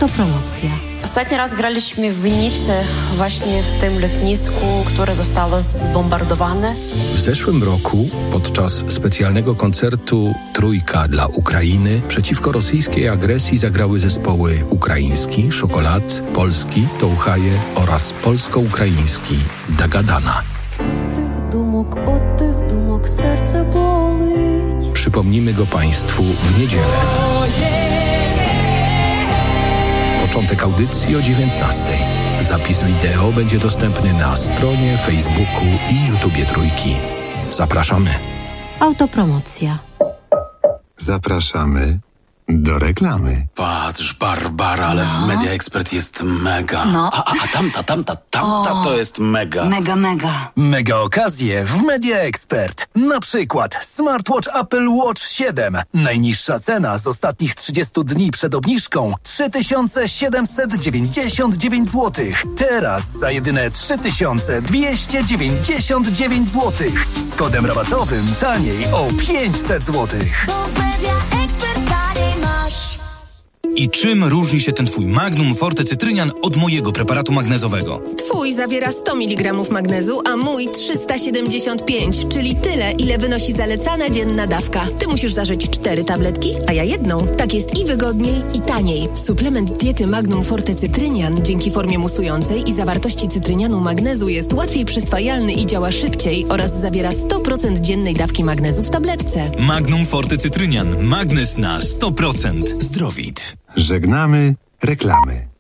Autopromocja. Ostatni raz graliśmy w Winnicy, właśnie w tym lotnisku, które zostało zbombardowane. W zeszłym roku podczas specjalnego koncertu Trójka dla Ukrainy przeciwko rosyjskiej agresji zagrały zespoły ukraiński, Szokolad, polski, Touchaje oraz polsko-ukraiński Dagadana. Od tych dumok serce bolить. Przypomnimy go Państwu w niedzielę. Początek audycji o 19:00. Zapis wideo będzie dostępny na stronie, Facebooku i YouTubie Trójki. Zapraszamy. Autopromocja. Zapraszamy do reklamy. Patrz, Barbara, ale w Media Expert jest mega. No. A tamta to jest mega. Mega. Mega okazje w Media Expert. Na przykład smartwatch Apple Watch 7. Najniższa cena z ostatnich 30 dni przed obniżką 3799 zł. Teraz za jedyne 3299 zł. Z kodem rabatowym taniej o 500 zł. I czym różni się ten twój Magnum Forte Cytrynian od mojego preparatu magnezowego? Twój zawiera 100 mg magnezu, a mój 375, czyli tyle, ile wynosi zalecana dzienna dawka. Ty musisz zażyć 4 tabletki, a ja jedną. Tak jest i wygodniej, i taniej. Suplement diety Magnum Forte Cytrynian dzięki formie musującej i zawartości cytrynianu magnezu jest łatwiej przyswajalny i działa szybciej oraz zawiera 100% dziennej dawki magnezu w tabletce. Magnum Forte Cytrynian. Magnez na 100%. Zdrowit. Żegnamy reklamy.